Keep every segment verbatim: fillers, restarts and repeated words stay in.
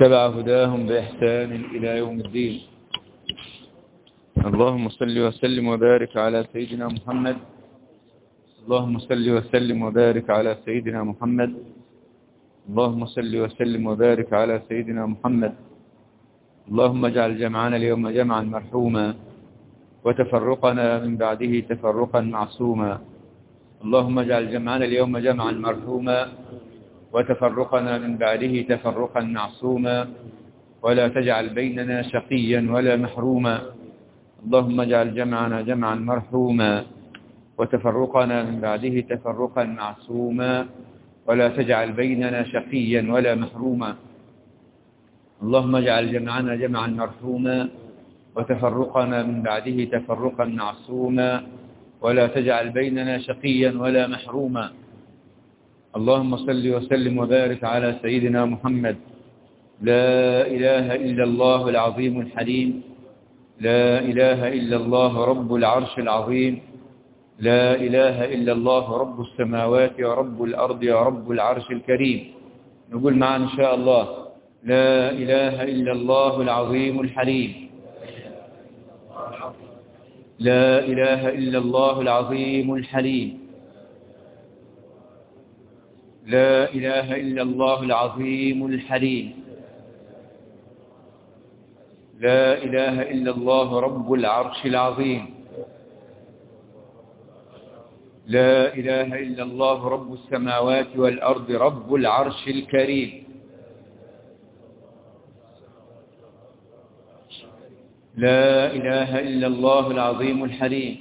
واتبع هداهم بإحسان إلى يوم الدين. اللهم صل وسلم وبارك على سيدنا محمد. اللهم صل وسلم وبارك على سيدنا محمد. اللهم صل وسلم وبارك على سيدنا محمد. اللهم اجعل جمعنا اليوم جمعا مرحوما وتفرقنا من بعده تفرقا معصوما. اللهم اجعل جمعنا اليوم جمعا مرحوما وتفرقنا من بعده تفرقا معصوما، ولا تجعل بيننا شقيا ولا محروما. اللهم اجعل جمعنا جمعا مرحوما وتفرقنا من بعده تفرقا معصوما، ولا تجعل بيننا شقيا ولا محروما. اللهم اجعل جمعنا جمعا مرحوما وتفرقنا من بعده تفرقا معصوما، ولا تجعل بيننا شقيا ولا محروما. اللهم صل وسلم وبارك على سيدنا محمد. لا إله إلا الله العظيم الحليم. لا إله إلا الله رب العرش العظيم. لا إله إلا الله رب السماوات ورب الأرض ورب العرش الكريم. نقول معنا إن شاء الله: لا إله إلا الله العظيم الحليم. لا إله إلا الله العظيم الحليم. لا إله إلا الله العظيم الحليم. لا إله إلا الله رب العرش العظيم. لا إله إلا الله رب السماوات والأرض رب العرش الكريم. لا إله إلا الله العظيم الحليم.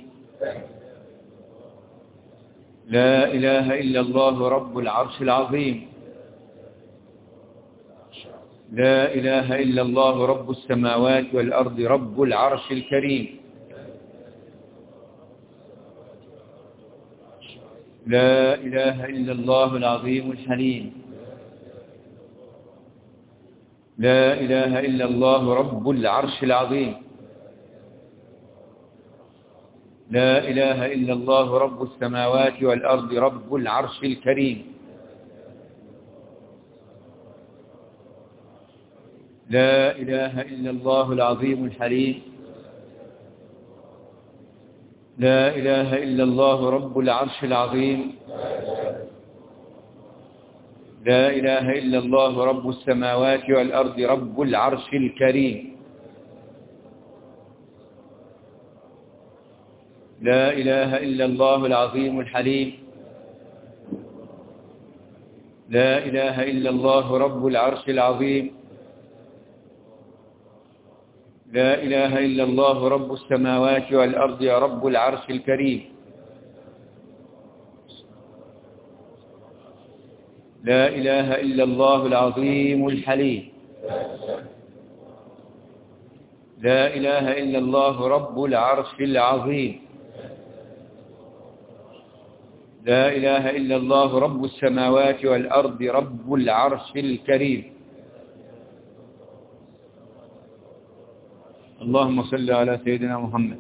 لا إله إلا الله رب العرش العظيم. لا إله إلا الله رب السماوات والأرض رب العرش الكريم. لا إله إلا الله العظيم الحليم. لا إله إلا الله رب العرش العظيم. لا إله إلا الله رب السماوات والأرض رب العرش الكريم. لا إله إلا الله العظيم الحليم. لا إله إلا الله رب العرش العظيم. لا إله إلا الله رب السماوات والأرض رب العرش الكريم. لا إله إلا الله العظيم الحليم. لا إله إلا الله رب العرش العظيم. لا إله إلا الله رب السماوات والأرض رب العرش الكريم. لا إله إلا الله العظيم الحليم. لا إله إلا الله رب العرش العظيم. لا إله إلا الله رب السماوات والأرض رب العرش الكريم. اللهم صل على سيدنا محمد.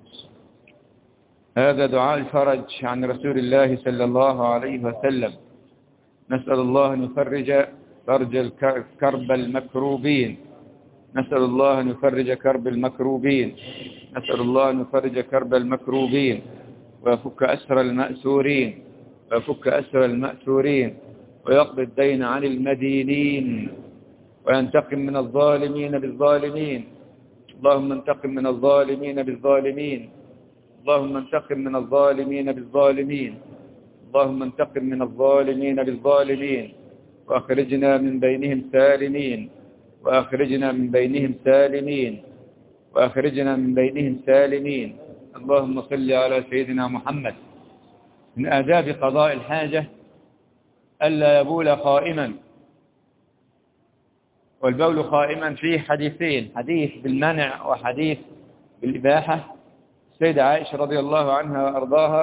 هذا دعاء الفرج عن رسول الله صلى الله عليه وسلم. نسأل الله أن يفرج فرج كرب المكروبين. نسأل الله أن يفرج كرب المكروبين. نسأل الله أن يفرج كرب المكروبين ويفك أسر المأسورين. ويفك أسر المأسورين ويقضي الدين عن المدينين وينتقم من الظالمين بالظالمين. اللهم انتقم من الظالمين بالظالمين. اللهم انتقم من الظالمين بالظالمين. اللهم انتقم من الظالمين بالظالمين وأخرجنا من بينهم سالمين. وأخرجنا من بينهم سالمين. وأخرجنا من بينهم سالمين. اللهم صل على سيدنا محمد. من آداب قضاء الحاجة ألا يبول قائما. والبول قائما فيه حديثين: حديث بالمنع وحديث بالإباحة. السيدة عائشة رضي الله عنها وأرضاها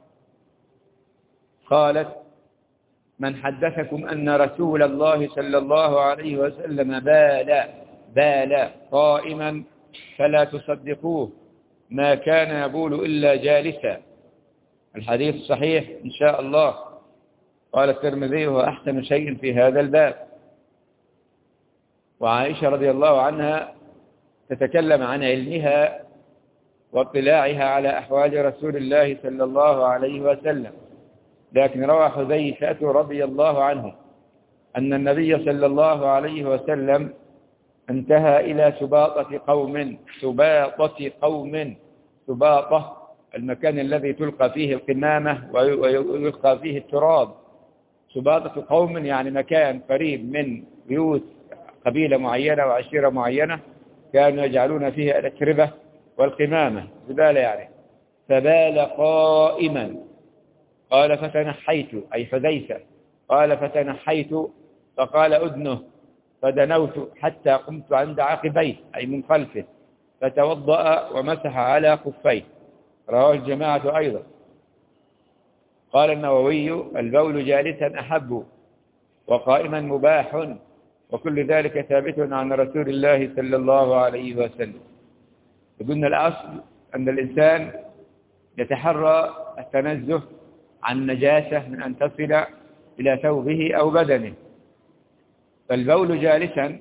قالت: من حدثكم أن رسول الله صلى الله عليه وسلم بال بال قائما فلا تصدقوه، ما كان يبول إلا جالسا. الحديث صحيح إن شاء الله. قال الترمذي: هو أحسن شيء في هذا الباب. وعائشة رضي الله عنها تتكلم عن علمها واطلاعها على أحوال رسول الله صلى الله عليه وسلم. لكن روى حذيفة رضي الله عنه أن النبي صلى الله عليه وسلم انتهى إلى سباطة قوم سباطة قوم سباطة المكان الذي تلقى فيه القمامة ويلقى فيه التراب. سباطة قوم يعني مكان قريب من بيوت قبيلة معينة وعشيرة معينة كانوا يجعلون فيها الأتربة والقمامة زبالة يعني. فبال قائما قال فتنحيت أي حذيفة قال فتنحيت فقال أدنه فدنوت حتى قمت عند عقبيه أي من خلفه فتوضأ ومسح على خفيه. رواه الجماعة أيضا. قال النووي البول جالسا أحب وقائما مباح وكل ذلك ثابت عن رسول الله صلى الله عليه وسلم. قلنا الأصل أن الإنسان يتحرى التنزه عن نجاسة من أن تصل إلى ثوبه أو بدنه. فالبول جالسا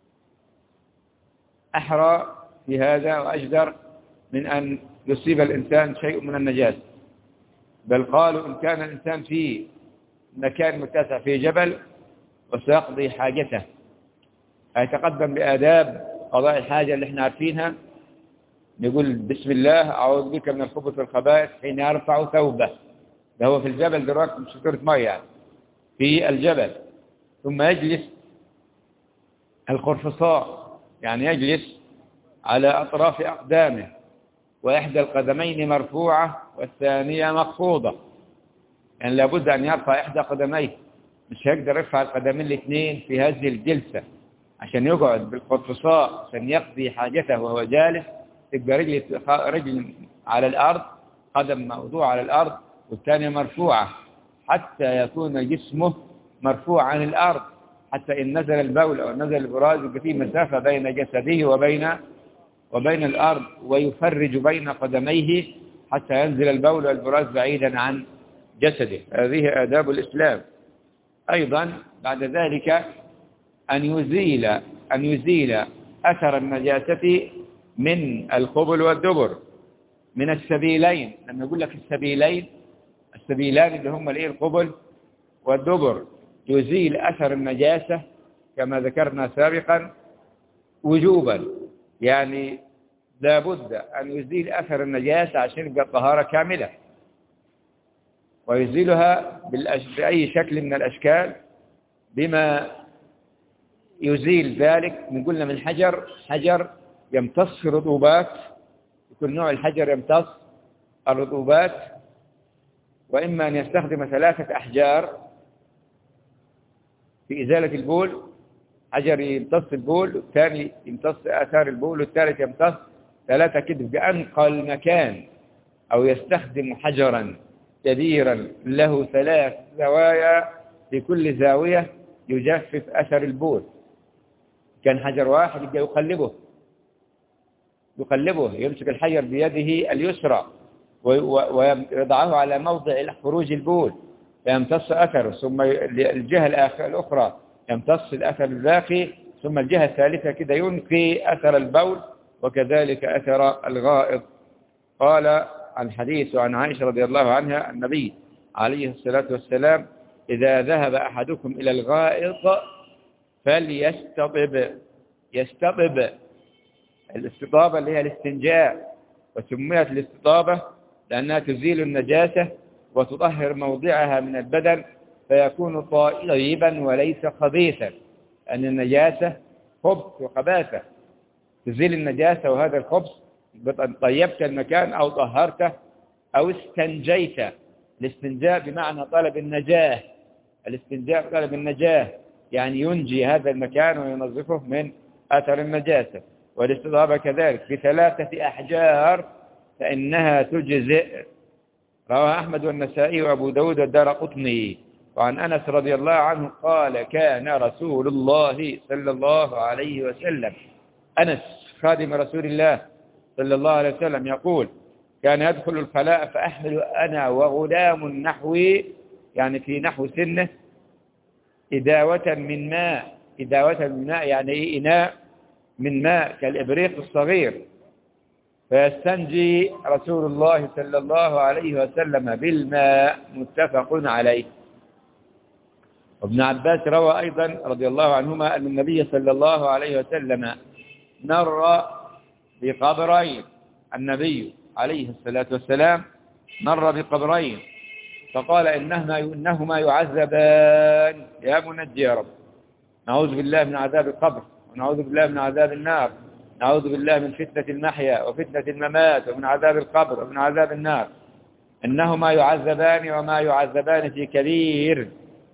أحرى في هذا وأجدر من أن يصيب الإنسان شيء من النجاسة. بل قالوا إن كان الإنسان في مكان متسع في جبل وسيقضي حاجته هيتقدم بآداب قضاء الحاجة اللي احنا عارفينها. نقول بسم الله أعوذ بك من الخبث والخبائث حين يرفع ثوبه. ده هو في الجبل دلوقتي مش شطورة مية يعني في الجبل. ثم يجلس الخرفصاء يعني يجلس على أطراف أقدامه وإحدى القدمين مرفوعة والثانية مخفوضة. يعني لابد أن يرفع إحدى قدميه مش هيقدر يرفع القدمين الاثنين في هذه الجلسة عشان يقعد بالخرفصاء عشان يقضي حاجته وهو جالس. تبقى رجل رجل على الأرض قدم موضوع على الأرض والثانية مرفوعة حتى يكون جسمه مرفوع عن الأرض حتى إن نزل البول أو نزل البراز يبقى فيه مسافة بين جسده وبين وبين الأرض ويفرج بين قدميه حتى ينزل البول والبراز بعيدا عن جسده. هذه آداب الإسلام. أيضا بعد ذلك أن يزيل أن يزيل أثر النجاسة من القبل والدبر من السبيلين. لما يقول لك السبيلين السبيلان اللي هم الايه القبل والدبر يزيل أثر النجاسة كما ذكرنا سابقا وجوبا. يعني لابد أن يزيل أثر النجاسة عشان يبقى الطهارة كاملة ويزيلها بأي شكل من الأشكال بما يزيل ذلك. نقولنا من حجر حجر يمتص رطوبات يكون نوع الحجر يمتص الرطوبات وإما أن يستخدم ثلاثة أحجار في إزالة البول. حجر يمتص البول والثاني يمتص آثار البول والثالث يمتص ثلاثة كده بأنقى المكان. أو يستخدم حجرا كبيرا له ثلاث زوايا في كل زاوية يجفف أثر البول. كان حجر واحد يبقى يقلبه يقلبه يمسك الحجر بيده اليسرى ويضعه على موضع خروج البول فيمتص أثره ثم الجهة الأخرى يمتص الأثر الباقي ثم الجهة الثالثة كده ينقي أثر البول وكذلك أثر الغائط. قال عن حديث عن عائشة رضي الله عنها النبي عليه الصلاة والسلام إذا ذهب أحدكم إلى الغائط فليستطب. يستطب الاستطابة اللي هي الاستنجاء وسميت الاستطابة لأنها تزيل النجاسة وتطهر موضعها من البدن فيكون طيبا وليس خبيثا. أن النجاسة خبث وخباثة تزيل النجاسة وهذا الخبث طيبت المكان أو طهرته أو استنجيت. الاستنجاء بمعنى طلب النجاة. الاستنجاء طلب النجاة يعني ينجي هذا المكان وينظفه من أثر النجاسة. والاستطابة كذلك بثلاثة أحجار فإنها تجزئ. رواه أحمد والنسائي وأبو داود والدارقطني. وعن أنس رضي الله عنه قال كان رسول الله صلى الله عليه وسلم أنس خادم رسول الله صلى الله عليه وسلم يقول كان يدخل الخلاء فأحمل أنا وغلام نحوي يعني في نحو سنه إداوة من ماء إداوة من ماء يعني إيه؟ إناء من ماء كالإبريق الصغير، فيستنجي رسول الله صلى الله عليه وسلم بالماء، متفق عليه. وابن عباس روى أيضا رضي الله عنهما أن النبي صلى الله عليه وسلم مر بقبرين، النبي عليه الصلاة والسلام مر بقبرين فقال إنهما, إنهما يعذبان يا منجي يا رب، نعوذ بالله من عذاب القبر، ونعوذ بالله من عذاب النار، نعوذ بالله من فتنة المحيا وفتنة الممات، ومن عذاب القبر ومن عذاب النار، إنهما يعذبان وما يعذبان في كبير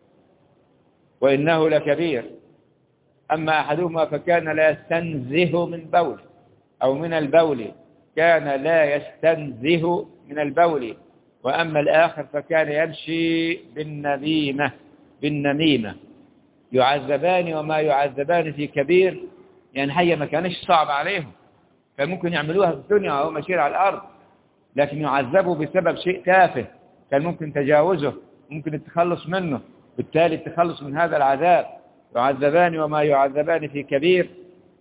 وإنه لكبير، أما أحدهما فكان لا يستنزه من بول أو من البول، كان لا يستنزه من البول، وأما الآخر فكان يمشي بالنميمة بالنميمة. يعذبان وما يعذبان في كبير، يعني حاجة ما كانش صعب عليهم، كان ممكن يعملوها في الدنيا وهو ماشيين على الأرض، لكن يعذبوا بسبب شيء تافه كان ممكن تجاوزه، ممكن التخلص منه، بالتالي التخلص من هذا العذاب. يعذبان وما يعذبان في كبير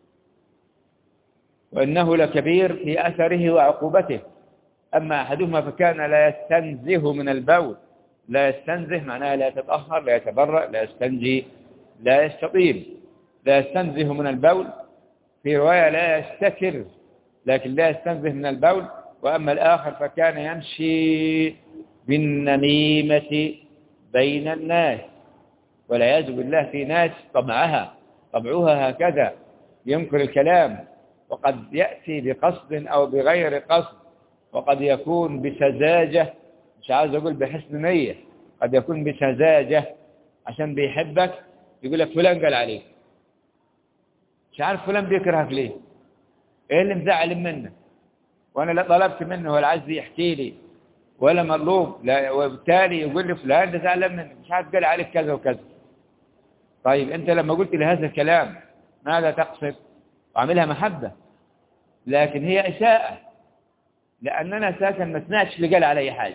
وإنه لكبير في أثره وعقوبته. أما أحدهما فكان لا يستنزه من البول، لا يستنزه معناها لا يتطهر، لا يتبرأ، لا يستنجي، لا يستطيب، لا يستنزه من البول، في رواية لا يستتر لكن لا يستنزه من البول. وأما الآخر فكان يمشي بالنميمة بين الناس، والعياذ بالله في ناس طبعها طبعها هكذا، ينكر الكلام، وقد يأتي بقصد أو بغير قصد، وقد يكون بسذاجة، مش عاوز أقول بحسن نية، قد يكون بسذاجة عشان بيحبك، يقول لك فلان قال عليك، مش عارف فلان بيكرهك ليه، ايه اللي مزعل منه، وانا لا طلبت منه ولا عايز يحكي لي ولا مطلوب، لا، وبالتالي يقول لي فلان ده زعلان مني، مش عارف قال عليك كذا وكذا. طيب انت لما قلت لي هذا الكلام ماذا تقصد؟ وعملها محبة، لكن هي إساءة، لأننا أساسا ما سمعتش اللي قال علي حاجة.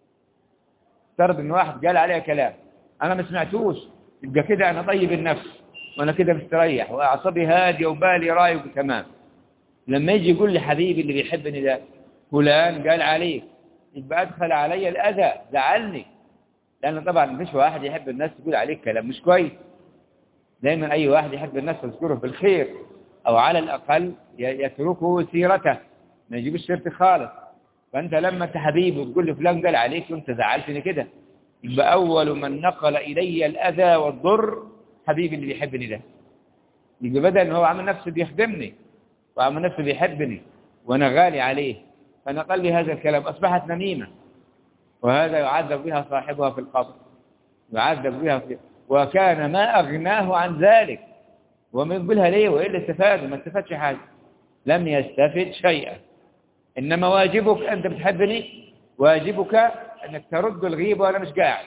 افترض ان واحد قال علي كلام انا ما سمعتوش، يبقى كده انا طيب النفس وانا كده مستريح واعصابي هاديه وبالي رايق تمام. لما يجي يقول لي حبيبي اللي بيحبني ده فلان قال عليك، يبقى ادخل علي الاذى، زعلني، لان طبعا مش واحد يحب الناس تقول عليك كلام مش كويس. دايما اي واحد يحب الناس تذكره بالخير، او على الاقل يتركه سيرته، ما يجيبش سيرتي خالص. فانت لما انت حبيبي وتقول لي فلان قال عليك وانت زعلتني كده، يبقى اول من نقل الي الاذى والضر حبيبي اللي بيحبني ده. يبقى بدل ان هو عامل نفسه بيخدمني وعامل نفسه بيحبني وانا غالي عليه، فنقل لي هذا الكلام، اصبحت نميمه، وهذا يعذب بها صاحبها في القبر، يعذب بها في، وكان ما اغناه عن ذلك. وما يقولها ليه وايه اللي استفاد؟ ما استفادش حاجه، لم يستفد شيئا. إنما واجبك، أنت بتحبني، واجبك أنك ترد الغيبة وأنا مش قاعد.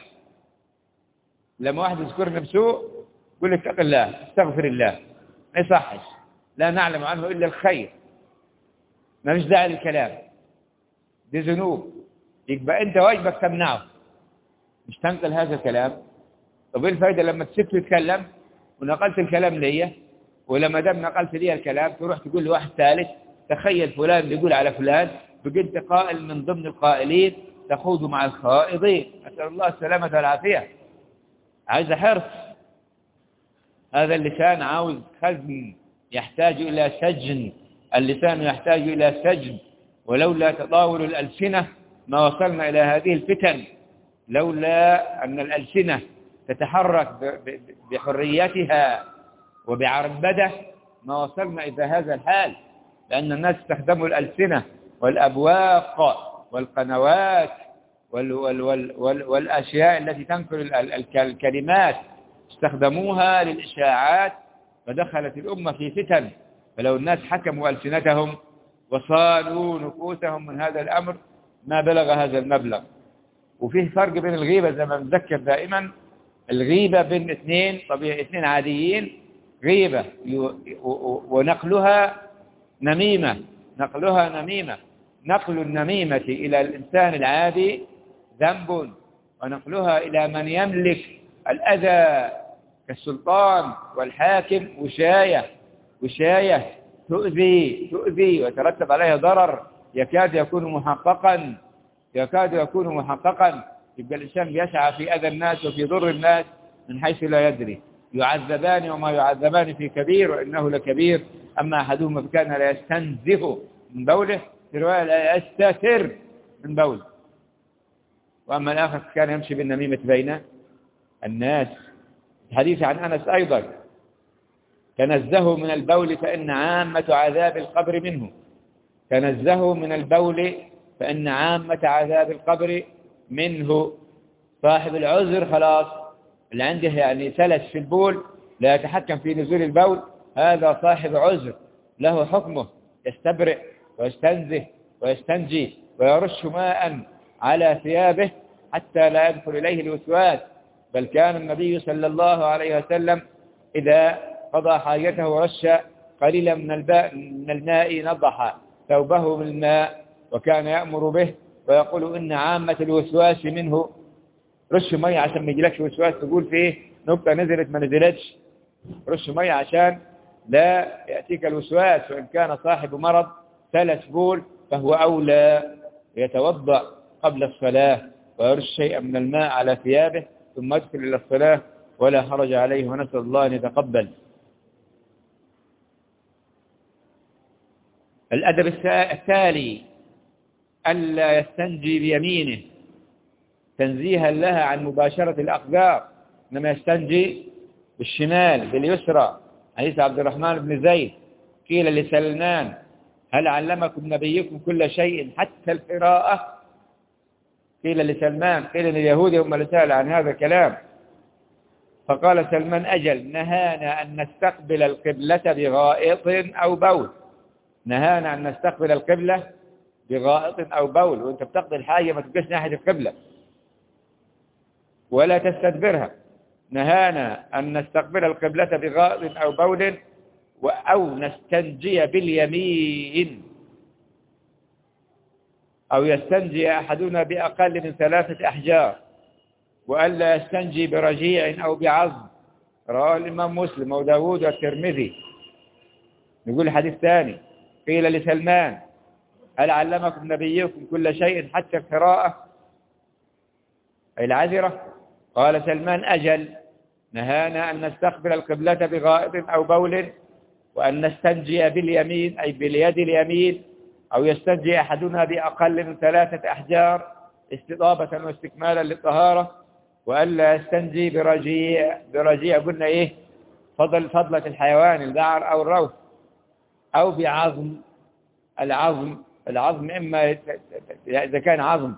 لما واحد يذكرني بسوء قل اتق الله، استغفر الله، ما يصحش، لا نعلم عنه إلا الخير، ما مش داعي للكلام، دي ذنوب. يبقى أنت واجبك تمنعه، مش تنقل هذا الكلام. طب ايه الفايدة لما تسكت تتكلم ونقلت الكلام ليا، ولما دام نقلت لي الكلام تروح تقول لواحد ثالث تخيل فلان بيقول على فلان، بقيت قائل من ضمن القائلين تخوض مع الخائضين، أسأل الله السلامة والعافية. عايز حرص، هذا اللسان عاوز خزن، يحتاج إلى سجن، اللسان يحتاج إلى سجن، ولولا تطاول الألسنة ما وصلنا إلى هذه الفتن، لولا أن الألسنة تتحرك بحريتها وبعربدة ما وصلنا إلى هذا الحال، لأن الناس استخدموا الألسنة والأبواق والقنوات وال وال وال وال والأشياء التي تنقل الكلمات، استخدموها للإشاعات، فدخلت الأمة في فتن. فلو الناس حكموا ألسنتهم وصانوا نفوسهم من هذا الأمر ما بلغ هذا المبلغ. وفيه فرق بين الغيبة زي ما نذكر دائما، الغيبة بين اثنين طبيعي، اثنين عاديين، غيبة ونقلها نميمة، نقلها نميمة. نقل النميمة إلى الإنسان العادي ذنب، ونقلها إلى من يملك الأذى كالسلطان والحاكم وشاية وشاية تؤذي تؤذي وترتب عليها ضرر يكاد يكون محققا يكاد يكون محققا. يبقى الإنسان يسعى في أذى الناس وفي ضر الناس من حيث لا يدري. يعذبان وما يعذبان في كبير وإنه لكبير. أما أحدهما كان لا يستنزه من بوله، في رواية لا يستتر من بوله، وأما الآخر كان يمشي بالنميمة بين الناس. الحديث عن أنس أيضا: تنزهوا من البول فإن عامة عذاب القبر منه. تنزهوا من البول فإن عامة عذاب القبر منه. صاحب العذر خلاص اللي عنده يعني سلس في البول لا يتحكم في نزول البول، هذا صاحب عذر له حكمه، يستبرئ ويستنزه ويستنجي ويرش ماء على ثيابه حتى لا يدخل إليه الوسواس. بل كان النبي صلى الله عليه وسلم إذا قضى حاجته ورش قليلا من الماء من الماء نضح ثوبه بالماء، وكان يأمر به ويقول إن عامة الوسواس منه. رش مية عشان ما يجيلكش وسواس تقول فيه نقطة نزلت ما نزلتش، رش مية عشان لا يأتيك الوسواس. وإن كان صاحب مرض ثلث بول فهو أولى يتوضأ قبل الصلاة ويرش شيئا من الماء على ثيابه ثم يدخل إلى الصلاة ولا حرج عليه، ونسأل الله أن يتقبل. الأدب التالي: ألا يستنجي بيمينه تنزيها لها عن مباشرة الأقدار، إنما يستنجي بالشمال باليسرى. حديث عبد الرحمن بن زيد: قيل لسلمان: هل علمكم نبيكم كل شيء حتى القراءة؟ قيل لسلمان، قيل لليهود هم اللي سأل عن هذا الكلام، فقال سلمان: أجل، نهانا أن نستقبل القبلة بغائط أو بول. نهانا أن نستقبل القبلة بغائط أو بول، وانت بتقضي الحاجة ما تبقاش ناحية القبلة ولا تستدبرها. نهانا أن نستقبل القبلة بغائط أو بول أو نستنجي باليمين، أو يستنجي أحدنا بأقل من ثلاثة أحجار، وألا يستنجي برجيع أو بعظم. رواه الإمام مسلم وداود والترمذي. نقول الحديث ثاني: قيل لسلمان: هل علمكم نبيكم كل شيء حتى القراءة أي العذرة؟ قال سلمان: أجل، نهانا أن نستقبل القبلة بغائط أو بول وأن نستنجي باليمين أي باليد اليمين، أو يستنجي أحدنا بأقل من ثلاثة أحجار استضابة واستكمالا للطهارة، وألا يستنجي برجيع. برجيع قلنا إيه؟ فضل فضلة الحيوان البعر أو الروث، أو بعظم. العظم العظم إما إذا كان عظم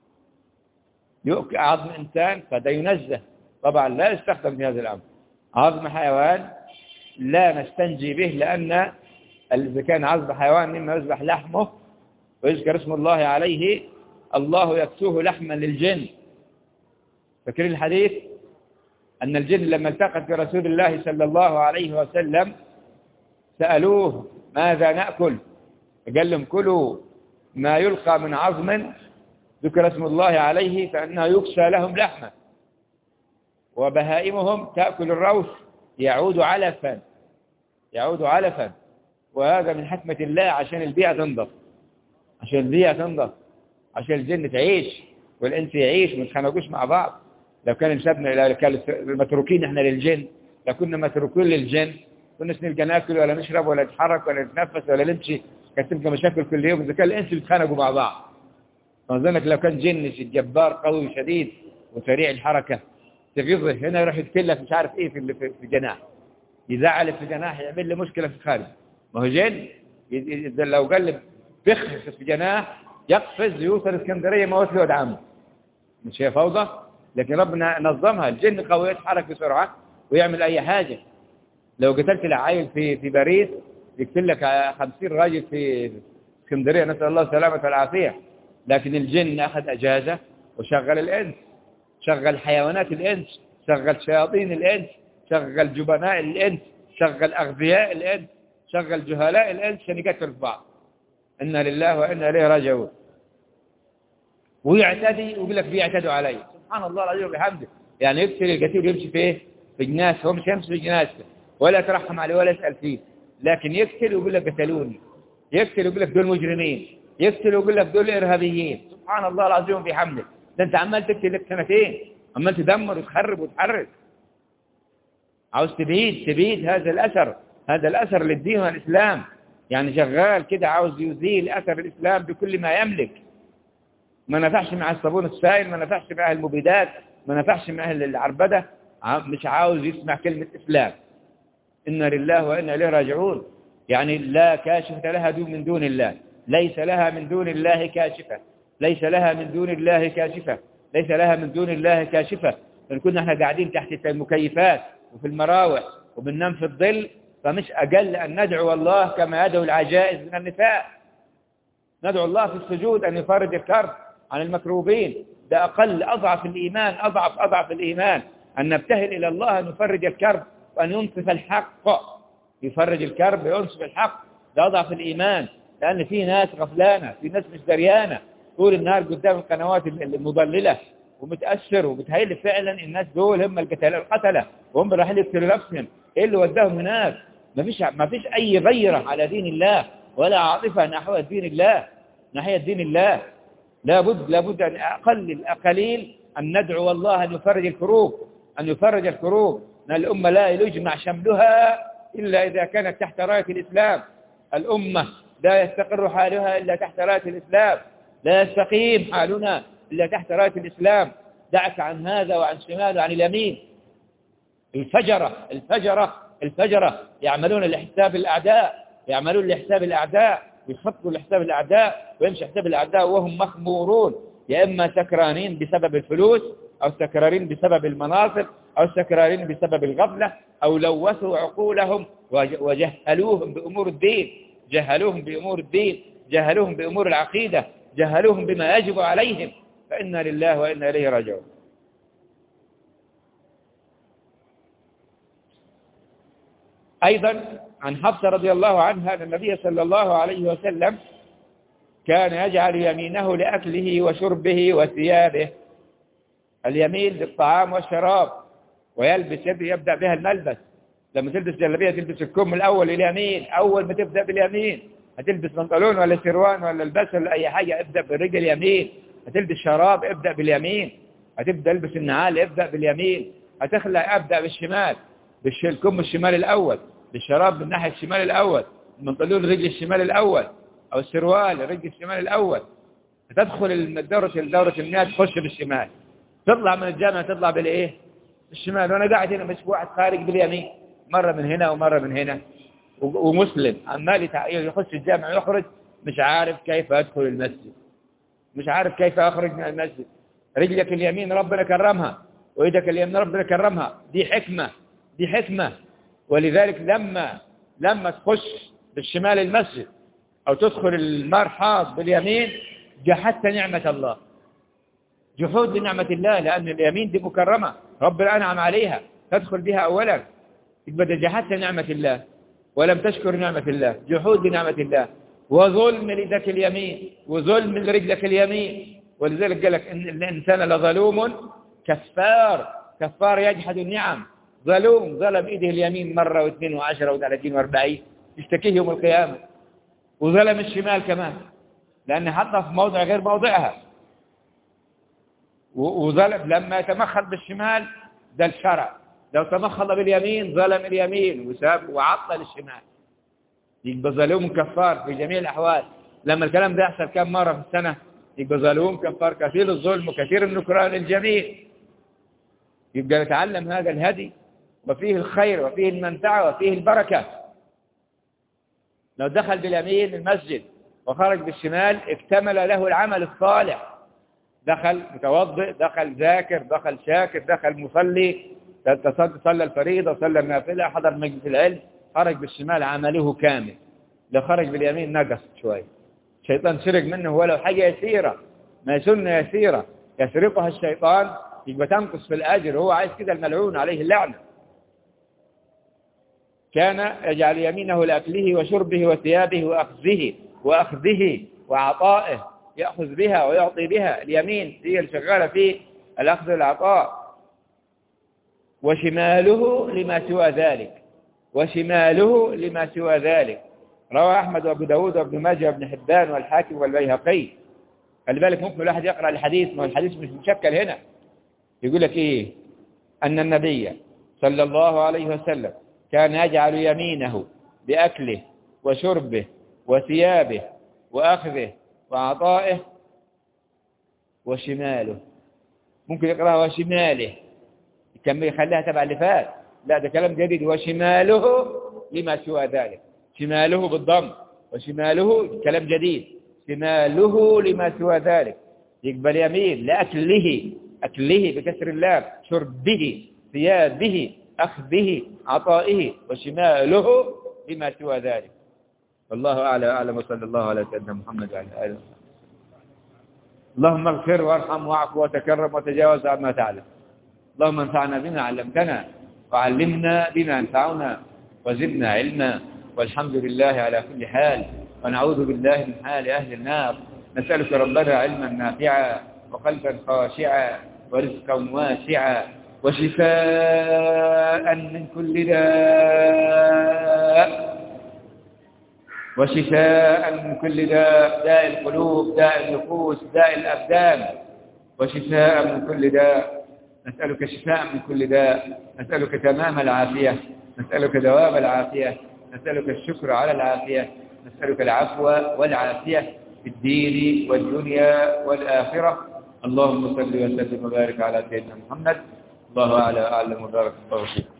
يؤكل عظم إنسان فده ينزه، طبعا لا يستخدم في هذا الأمر. عظم حيوان لا نستنجي به، لأن إذا كان عظم حيوان مما يذبح لحمه ويذكر اسم الله عليه الله يكسوه لحما للجن. فاكرين الحديث أن الجن لما التقت برسول الله صلى الله عليه وسلم سألوه: ماذا نأكل؟ قال لهم: كلوا ما يلقى من عظم ذكر اسم الله عليه فإنه يكسى لهم لحمة، وبهائمهم تأكل الروث يعود علفا يعود علفا. وهذا من حكمة الله عشان البيئة تنضف، عشان البيئة تنضف، عشان الجن تعيش والإنس يعيش ما يتخانقوش مع بعض. لو كان نسبنا إلى المتروكين إحنا للجن لكنا متروكين للجن، كناش نلقى ناكل ولا نشرب ولا نتحرك ولا نتنفس ولا نمشي، كانت تبقى مشاكل كل يوم. إذا كان الإنس بيتخانقوا مع بعض، فظنك لو كان جن جبار قوي شديد وسريع الحركة تغيظه هنا يروح يتكلف مش عارف إيه في في الجناح، يزعل في جناح يعمل له مشكلة في الخارج. ما هو جن لو قلب بخ في جناح يقفز يوصل اسكندرية موت له ودعمه، مش هي فوضى؟ لكن ربنا نظمها. الجن قوي يتحرك بسرعة ويعمل أي حاجة. لو قتلت العائل في في باريس يقتل لك خمسين راجل في اسكندرية، نسأل الله السلامة والعافية. لكن الجن أخذ أجازة وشغل الإنس، شغل حيوانات الإنس، شغل شياطين الإنس، شغل جبناء الإنس، شغل أغذياء الإنس، شغل جهلاء الإنس عشان يقتلوا في بعض. إنا لله وإنا إليه راجعون. ويعتدي ويقول لك بيعتدوا علي، سبحان الله العظيم وبحمده. يعني يقتل القتيل ويمشي فيه في جناسه، هو مش يمشي في جناسه ولا يترحم عليه ولا يسأل فيه، لكن يقتل ويقول لك قتلوني، يقتل ويقول لك دول مجرمين، يقتل ويقول لك دول إرهابيين. سبحان الله العظيم وبحمده. ده أنت عمال تقتل لك سنتين، عمال تدمر وتخرب وتحرك، عاوز تبيد تبيد هذا الأثر، هذا الأثر للدين والإسلام. يعني شغال كده عاوز يزيل أثر الإسلام بكل ما يملك. ما نفعش مع الصابون السائل، ما نفعش مع المبيدات، ما نفعش مع العربدة، مش عاوز يسمع كلمة إسلام. إنا لله وإنا إليه راجعون. يعني لا كاشفة لها دون من دون الله، ليس لها من دون الله كاشفة، ليس لها من دون الله كاشفة، ليس لها من دون الله كاشفة. إن كنا احنا قاعدين تحت المكيفات وفي المراوح وبننام في الظل، فمش أقل أن ندعو الله كما يدعو العجائز من النساء. ندعو الله في السجود أن يفرج الكرب عن المكروبين. ده أقل أضعف الإيمان، أضعف أضعف الإيمان أن نبتهل إلى الله أن يفرج الكرب وأن ينصف الحق. يفرج الكرب وينصف الحق، ده أضعف الإيمان. لأن في ناس غفلانة، في ناس مش دريانة، طول النهار قدام القنوات المضللة ومتأثر وبتهيل فعلا الناس دول هم القتلة القتلة وهم رايحين يقتلوا نفسهم. إيه اللي وداهم هناك؟ ما فيش ما فيش أي غيرة على دين الله ولا عاطفة نحو دين الله، ناحية دين الله. لابد لابد أن أقل الأقليل أن ندعو الله أن يفرج الكروب، أن يفرج الكروب. أن الأمة لا يجمع شملها إلا إذا كانت تحت راية الإسلام. الأمة لا يستقر حالها إلا تحت راية الإسلام، لا يستقيم حالنا إلا تحت راية الإسلام. دعك عن هذا وعن شمال وعن اليمين. الفجرة الفجرة الفجرة يعملون لحساب الأعداء، يعملون لحساب الأعداء، ويخططوا لحساب الأعداء، ويمشي حساب الأعداء وهم مخمورون، يا إما سكرانين بسبب الفلوس، أو سكرانين بسبب المناصب، أو سكرانين بسبب الغفلة، أو لوثوا عقولهم وجهلوهم بأمور الدين، جهلوهم بأمور الدين، جهلوهم بأمور العقيدة، جهلوهم بما يجب عليهم. فإنا لله وإنا إليه راجعون. أيضا عن حفصة رضي الله عنها أن النبي صلى الله عليه وسلم كان يجعل يمينه لأكله وشربه وثيابه. اليمين للطعام والشراب، ويلبس يبدأ بها الملبس. لما تلبس جلبية تلبس الكم الأول اليمين، أول ما تبدأ باليمين. هتلبس بنطلون ولا سروان ولا البس ولا أي حاجة، ابدأ بالرجل اليمين. هتلبس شراب ابدأ باليمين. هتبدأ تلبس النعال ابدأ باليمين. هتخلع ابدأ بالشمال، بالكم الشمال الأول، بالشراب من ناحية الشمال الأول، البنطلون الرجل الشمال الأول، أو السروال الرجل الشمال الأول. هتدخل الدورة الدورة المياه تخش بالشمال، تطلع من الجامعة تطلع بالإيه؟ بالشمال. وأنا قاعد هنا مش واحد خارج باليمين، مرة من هنا ومرة من هنا، ومسلم عمال يخش الجامعة ويخرج مش عارف كيف أدخل المسجد، مش عارف كيف أخرج من المسجد. رجلك اليمين ربنا كرمها، وإيدك اليمين ربنا كرمها. دي حكمة، دي حكمة. ولذلك لما لما تخش بالشمال المسجد أو تدخل المرحاض باليمين جحدت نعمة الله، جحود لنعمة الله، لأن اليمين دي مكرمة ربنا أنعم عليها، تدخل بها أولا، يبقى جحدت نعمة الله ولم تشكر نعمة الله، جحود لنعمة الله، وظلم ليدك اليمين، وظلم لرجلك اليمين. ولذلك قال لك إن الإنسان لظلوم كفار، كفار يجحد النعم، ظلوم، ظلم إيده اليمين مرة واثنين وعشرة وثلاثين واربعين، يشتكيه يوم القيامة. وظلم الشمال كمان لأن حطها في موضع غير موضعها. وظلم لما يتمخض بالشمال ده الشرع، لو تمخض باليمين ظلم اليمين وساب وعطل الشمال، يبقى ظلوم كفار في جميع الأحوال. لما الكلام ده يحصل كم مرة في السنة يبقى ظلوم كفار، كثير الظلم وكثير النكران للجميع. يبقى نتعلم هذا الهدي، وفيه الخير وفيه المنفعة وفيه البركة. لو دخل باليمين المسجد وخرج بالشمال اكتمل له العمل الصالح، دخل متوضئ، دخل ذاكر، دخل شاكر، دخل مصلي، صلى الفريضة، صلى النافلة، حضر مجلس العلم، خرج بالشمال عمله كامل. لو خرج باليمين نقص شوي، الشيطان سرق منه ولو حاجة يسيرة، ما سنة يسيرة يسرقها الشيطان يبقى تنقص في الأجر، هو عايز كده الملعون عليه اللعنة. كان يجعل يمينه لأكله وشربه وثيابه وأخذه وأخذه وعطائه، يأخذ بها ويعطي بها. اليمين هي اللي شغالة في الأخذ والعطاء. وشماله لما سوى ذلك وشماله لما سوى ذلك. روى أحمد وأبو داود وابن ماجه وابن حبان والحاكم والبيهقي. خلي بالك ممكن الواحد يقرأ الحديث، ما الحديث مش مشكل هنا. يقول لك إيه؟ أن النبي صلى الله عليه وسلم كان يجعل يمينه بأكله وشربه وثيابه وأخذه وعطائه، وشماله ممكن يقرأها وشماله، كان يخليها تبع اللي فات. لا، ده كلام جديد. وشماله لما سوى ذلك، شماله بالضم، وشماله كلام جديد. شماله لما سوى ذلك يقبل يمين لأكله، أكله بكسر اللام، شربه، ثيابه، أخذه، عطائه، وشماله لما سوى ذلك. والله أعلى أعلم، وصلى الله على سيدنا محمد وعلى آله وصحبه. اللهم اغفر وارحم واعف وتكرم وتجاوز عما تعلم. اللهم انفعنا بما علمتنا وعلمنا بما ينفعنا وزدنا علما، والحمد لله على كل حال، ونعوذ بالله من حال أهل النار. نسألك ربنا علما نافعا وقلبا خاشعا ورزقا واسعا وشفاء من كل داء وشفاء من كل داء، داء القلوب، داء النفوس، داء الأبدان، وشفاء من كل داء. نسألك شفاء من كل داء، نسألك تمام العافية، نسألك دوام العافية، نسألك الشكر على العافية، نسألك العفو والعافية في الدين والدنيا والآخرة. اللهم صل وسلم وبارك على سيدنا محمد. الله أعلى أعلم وبارك الله فيك.